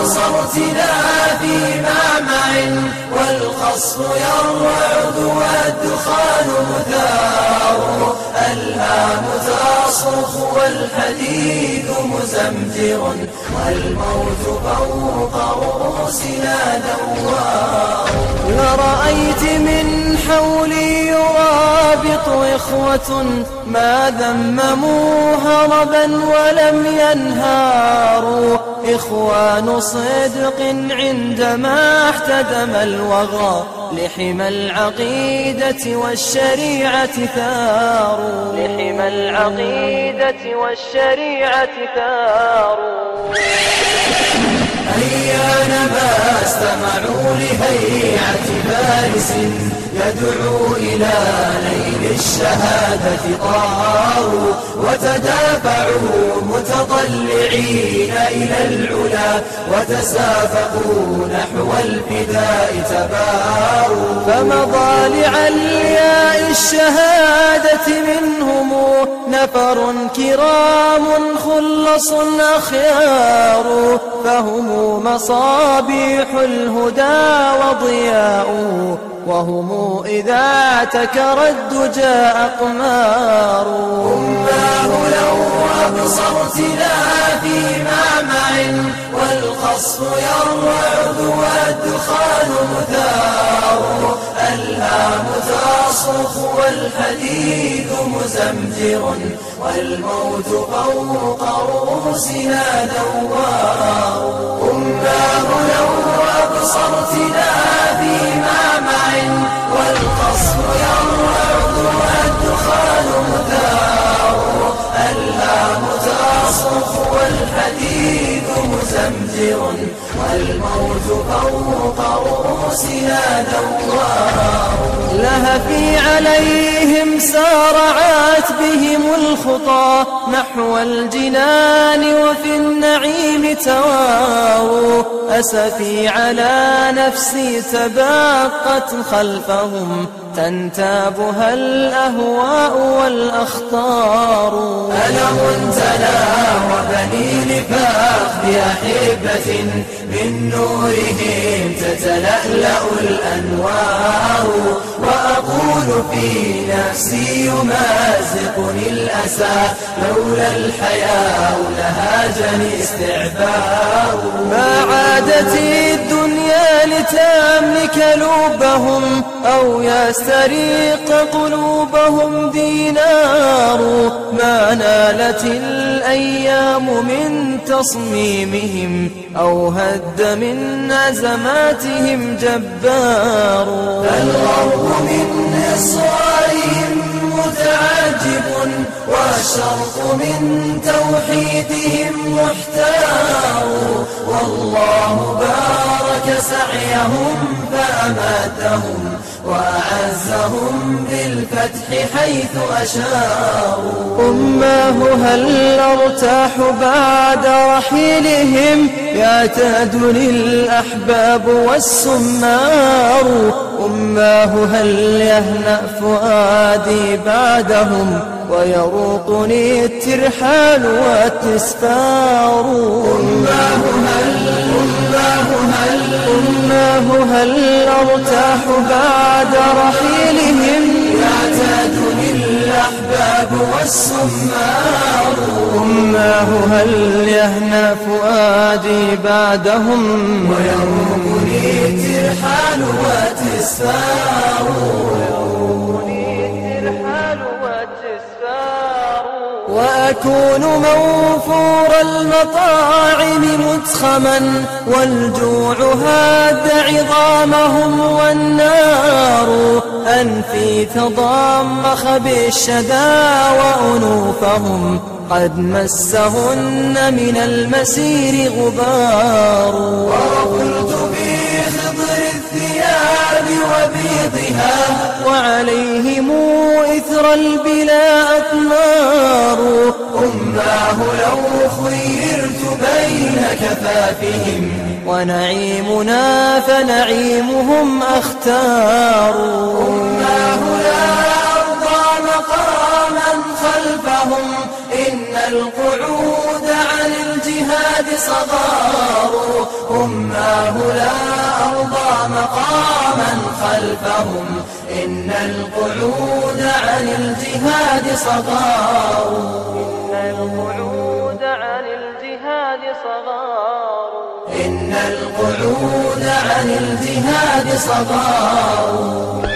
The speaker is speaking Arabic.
وأبصرتنا في معمع والخصف يرعد والدخان مثار الهام تصرخ والحديد مزمجر والموت فوق رؤوسنا دوار لرأيت من حولي يرابط إخوة ما ذمموا هربا ولم ينهاروا إخوان صدق عندما احتدم الوغى لحمى العقيدة والشريعة ثاروا لحمى العقيدة والشريعة ثاروا أيان ما استمعوا لهيعة فارس يدعو إلى نيل الشهادة طاروا وتدافعوا متطلعين إلى العلا وتسافقوا نحو الفداء تباروا فمضى لعلياء الشهادة منهم نفر كرام خلص أخيار فهم مصابيح الهدى وضياؤه وهم إذا تكر الدجى أقمار أماه لو أبصرتنا في معمع والخصف يرعد والدخان مثار الهام تصرخ والحديد مزمجر والموت فوق رؤوسنا دوار أماه لو أبصرتنا في معمع والقصر يرعد والدخان مثار الهام تصرخ والحديد مزمجر والموت فوق رؤوسنا دوار لهفي عليهم سارعت بهم الخطى نحو الجنان وفي النعيم تواروا أسفي على نفسي تباقت خلفهم تنتابها الأهواء والأخطار ألم تناوبني لفاخذ أحبة من نورهم تتلألأ الأنوار وأقول في نفسي يمازقني الأسى لولا الحياة لهاجني استعبار ما عادت الدنيا لتملك لبهم أو يستريق قلوبهم دينار ما نالت الأيام من تصميمهم أو هد من أزماتهم جبار الغرب من إصرارهم متعجب والشرق من توحيدهم محتار والله بارك سعيهم فأماتهم وأعزهم بالفتح حيث أشاروا أماه هل ارتاح بعد رحيلهم يعتادني الأحباب والسمار أماه هل يهنأ فؤادي بعدهم ويروقني الترحال والتسفار أماه هل ارتاح بعد رحيلهم يعتادني الأحباب والسمار أماه هل يهنى فؤادي بعدهم ويروقني الترحال والتسفار وأكون موفور المطاعم متخما والجوع هاد عظامهم والنار أنفي تضمخ بالشدى وأنوفهم قد مسهن من المسير غبار وقلت في خضر الثياب وبيضها وعليهم إثر البلا أثمار أماه لو خيرت بين كفافهم ونعيمنا فنعيمهم أختار أماه لا أرضى مقاما خلفهم إن القعود عن الجهاد الجهاد صغار أماه لا أرضى مقاما خلفهم إن القعود عن الجهاد صغار إن القعود عن الجهاد صغار